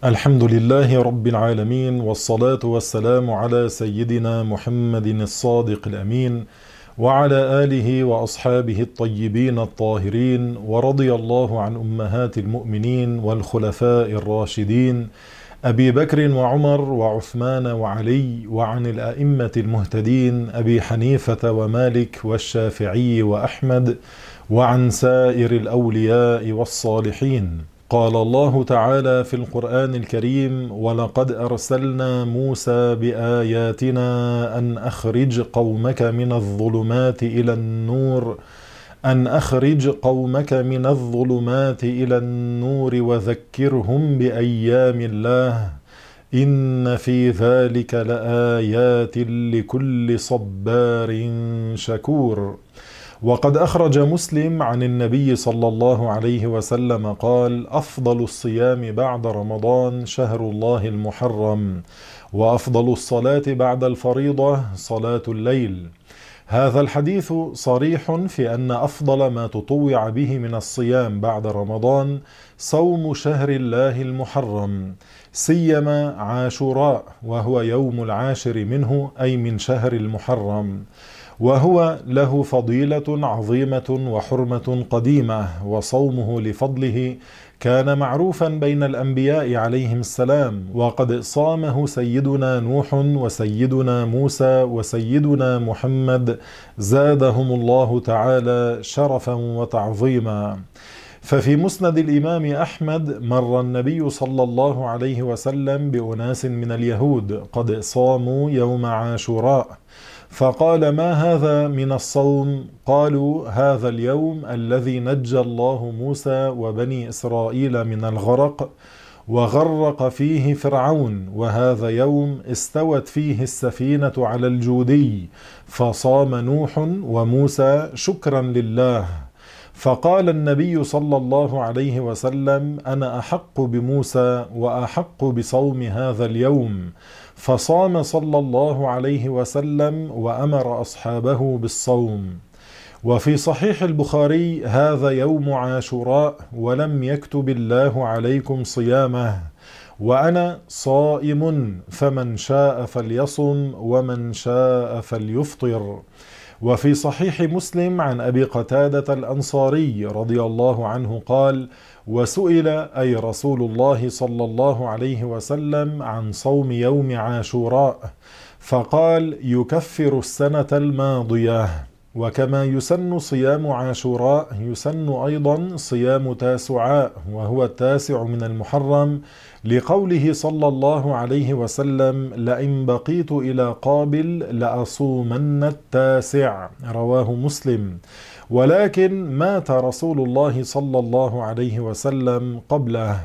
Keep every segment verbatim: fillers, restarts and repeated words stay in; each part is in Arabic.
الحمد لله رب العالمين، والصلاة والسلام على سيدنا محمد الصادق الأمين وعلى آله وأصحابه الطيبين الطاهرين، ورضي الله عن أمهات المؤمنين والخلفاء الراشدين أبي بكر وعمر وعثمان وعلي، وعن الأئمة المهتدين أبي حنيفة ومالك والشافعي وأحمد، وعن سائر الأولياء والصالحين. قال الله تعالى في القرآن الكريم: ولقد أرسلنا موسى بآياتنا أن أخرج قومك من الظلمات إلى النور أن أخرج قومك من الظلمات إلى النور وذكرهم بأيام الله إن في ذلك لآيات لكل صبار شكور. وقد أخرج مسلم عن النبي صلى الله عليه وسلم قال: أفضل الصيام بعد رمضان شهر الله المحرم، وأفضل الصلاة بعد الفريضة صلاة الليل. هذا الحديث صريح في أن أفضل ما تطوع به من الصيام بعد رمضان صوم شهر الله المحرم، سيما عاشوراء، وهو يوم العاشر منه أي من شهر المحرم، وهو له فضيلة عظيمة وحرمة قديمة، وصومه لفضله كان معروفا بين الأنبياء عليهم السلام، وقد صامه سيدنا نوح وسيدنا موسى وسيدنا محمد زادهم الله تعالى شرفا وتعظيما. ففي مسند الإمام أحمد مر النبي صلى الله عليه وسلم بأناس من اليهود قد صاموا يوم عاشوراء، فقال: ما هذا من الصوم؟ قالوا: هذا اليوم الذي نجى الله موسى وبني إسرائيل من الغرق وغرق فيه فرعون، وهذا يوم استوت فيه السفينة على الجودي، فصام نوح وموسى شكرا لله. فقال النبي صلى الله عليه وسلم: أنا أحق بموسى وأحق بصوم هذا اليوم، فصام صلى الله عليه وسلم وأمر أصحابه بالصوم. وفي صحيح البخاري: هذا يوم عاشوراء ولم يكتب الله عليكم صيامه، وأنا صائم، فمن شاء فليصم ومن شاء فليفطر. وفي صحيح مسلم عن أبي قتادة الأنصاري رضي الله عنه قال: وسئل أي رسول الله صلى الله عليه وسلم عن صوم يوم عاشوراء، فقال: يكفر السنة الماضية. وكما يسن صيام عاشوراء يسن أيضا صيام تاسعاء، وهو التاسع من المحرم، لقوله صلى الله عليه وسلم: لئن بقيت إلى قابل لأصومن التاسع، رواه مسلم. ولكن مات رسول الله صلى الله عليه وسلم قبله.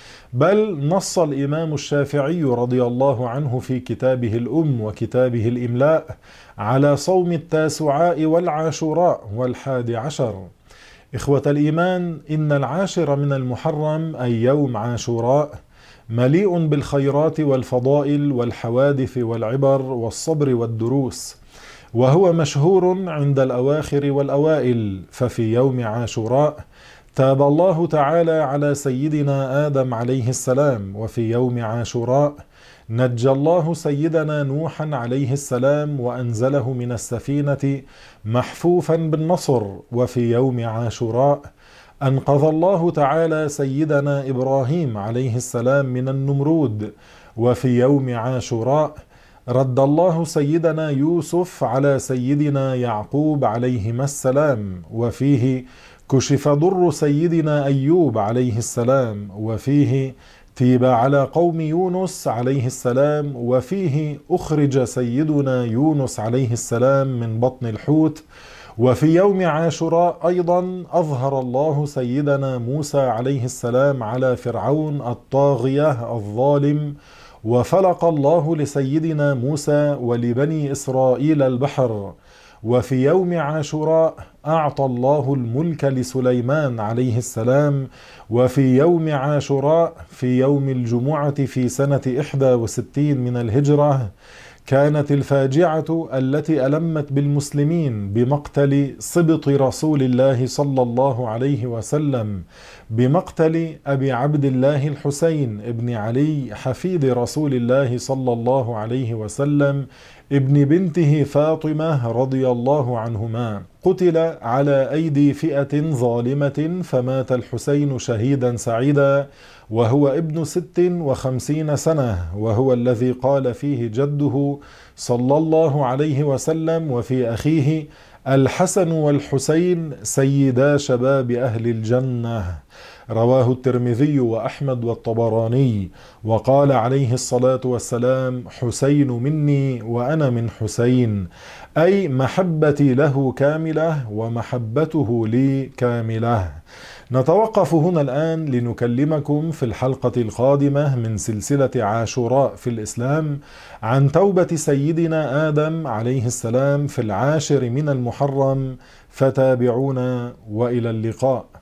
بل نص الإمام الشافعي رضي الله عنه في كتابه الأم وكتابه الإملاء على صوم التاسعاء والعاشوراء والحادي عشر. إخوة الإيمان، إن العاشر من المحرم أي يوم عاشوراء مليء بالخيرات والفضائل والحوادث والعبر والصبر والدروس، وهو مشهور عند الأواخر والأوائل. ففي يوم عاشوراء تاب الله تعالى على سيدنا آدم عليه السلام، وفي يوم عاشوراء نجى الله سيدنا نوحا عليه السلام وأنزله من السفينة محفوفا بالنصر، وفي يوم عاشوراء أنقذ الله تعالى سيدنا إبراهيم عليه السلام من النمرود، وفي يوم عاشوراء رد الله سيدنا يوسف على سيدنا يعقوب عليهما السلام، وفيه كشف ضر سيدنا أيوب عليه السلام، وفيه تيب على قوم يونس عليه السلام، وفيه أخرج سيدنا يونس عليه السلام من بطن الحوت. وفي يوم عاشوراء أيضا أظهر الله سيدنا موسى عليه السلام على فرعون الطاغية الظالم، وفلق الله لسيدنا موسى ولبني إسرائيل البحر. وفي يوم عاشوراء أعطى الله الملك لسليمان عليه السلام. وفي يوم عاشوراء في يوم الجمعة في سنة إحدى وستين من الهجرة كانت الفاجعة التي ألمت بالمسلمين بمقتل سبط رسول الله صلى الله عليه وسلم، بمقتل أبي عبد الله الحسين ابن علي حفيد رسول الله صلى الله عليه وسلم ابن بنته فاطمة رضي الله عنهما، قتل على أيدي فئة ظالمة، فمات الحسين شهيدا سعيدا وهو ابن ست وخمسين سنة، وهو الذي قال فيه جده صلى الله عليه وسلم وفي أخيه: الحسن والحسين سيدا شباب أهل الجنة. رواه الترمذي وأحمد والطبراني. وقال عليه الصلاة والسلام: حسين مني وأنا من حسين، أي محبتي له كاملة ومحبته لي كاملة. نتوقف هنا الآن لنكلمكم في الحلقة القادمة من سلسلة عاشوراء في الإسلام عن توبة سيدنا آدم عليه السلام في العاشر من المحرم، فتابعونا وإلى اللقاء.